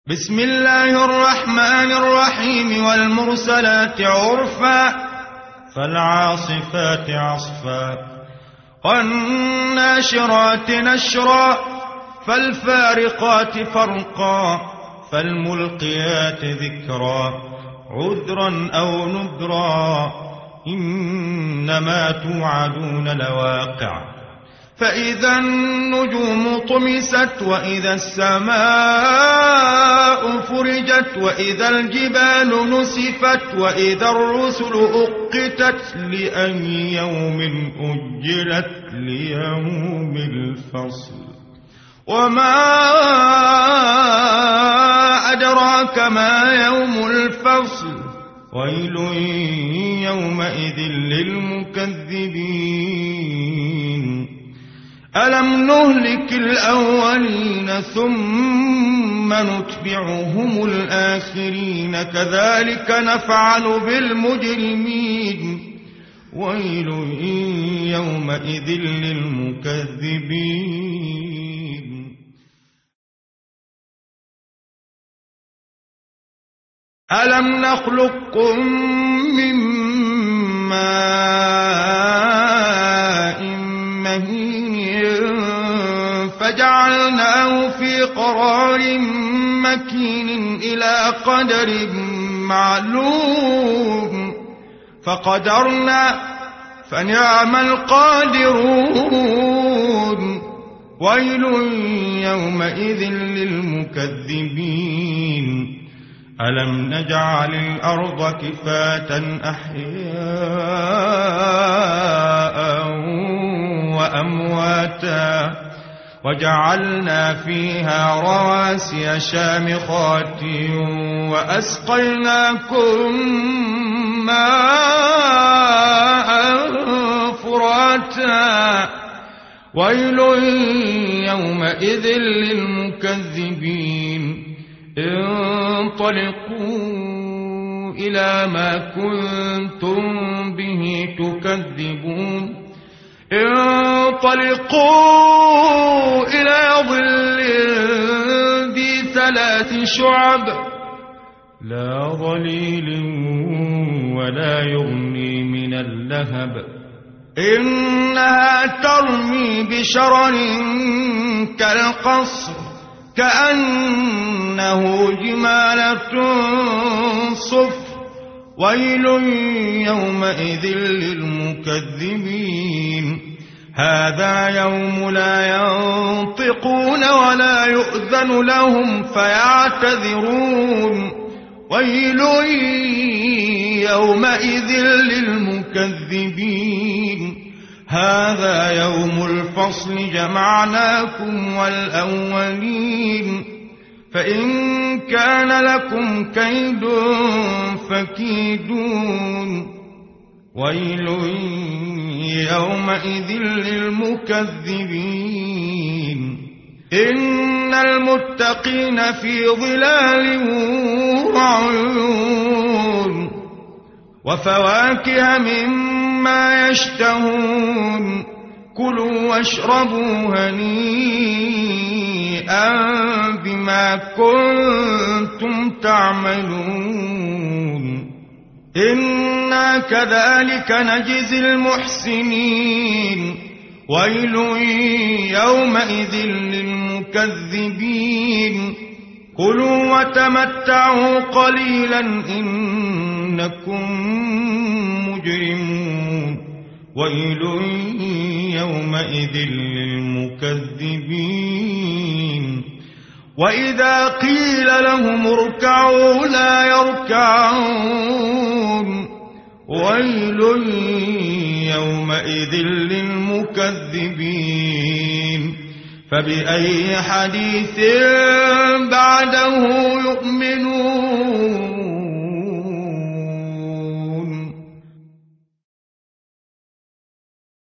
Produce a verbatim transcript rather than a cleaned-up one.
بسم الله الرحمن الرحيم والمرسلات عرفا فالعاصفات عصفا والناشرات نشرا فالفارقات فرقا فالملقيات ذكرا عذرا أو نذرا إنما توعدون لواقع فإذا النجوم طمست وإذا السماء فرجت وإذا الجبال نسفت وإذا الرسل أقتت لأي يوم أجلت ليوم الفصل وما أدراك ما يوم الفصل ويل يومئذ للمكذبين ألم نهلك الأولين ثم نتبعهم الآخرين كذلك نفعل بالمجرمين ويل يومئذ للمكذبين ألم نخلقكم من ماء مهين فجعلناه في قرار مكين إلى قدر معلوم فقدرنا فنعم القادرون ويل يومئذ للمكذبين ألم نجعل الأرض كفاة أحياء وأمواتا وجعلنا فيها رواسي شامخات وأسقيناكم ماء فراتا ويل يومئذ للمكذبين انطلقوا إلى ما كنتم به تكذبون انطلقوا إلى ظل ذي ثلاث شعب لا ظليل ولا يغني من اللهب إنها ترمي بشرر كالقصر كأنه جمالة صفر ويل يومئذ للمكذبين هذا يوم لا ينطقون ولا يؤذن لهم فيعتذرون ويل يومئذ للمكذبين هذا يوم الفصل جمعناكم والأولين فإن كان لكم كيد فكيدون ويل يومئذ للمكذبين إن المتقين في ظلال وعيون وفواكه مما يشتهون كلوا واشربوا هنيئا بما كنتم تعملون إنا كذلك نجزي المحسنين ويل يومئذ للمكذبين كلوا وتمتعوا قليلا إنكم مجرمون ويل يومئذ للمكذبين وإذا قيل لهم اركعوا لا يركعون ويل يومئذ للمكذبين فبأي حديث بعده يؤمنون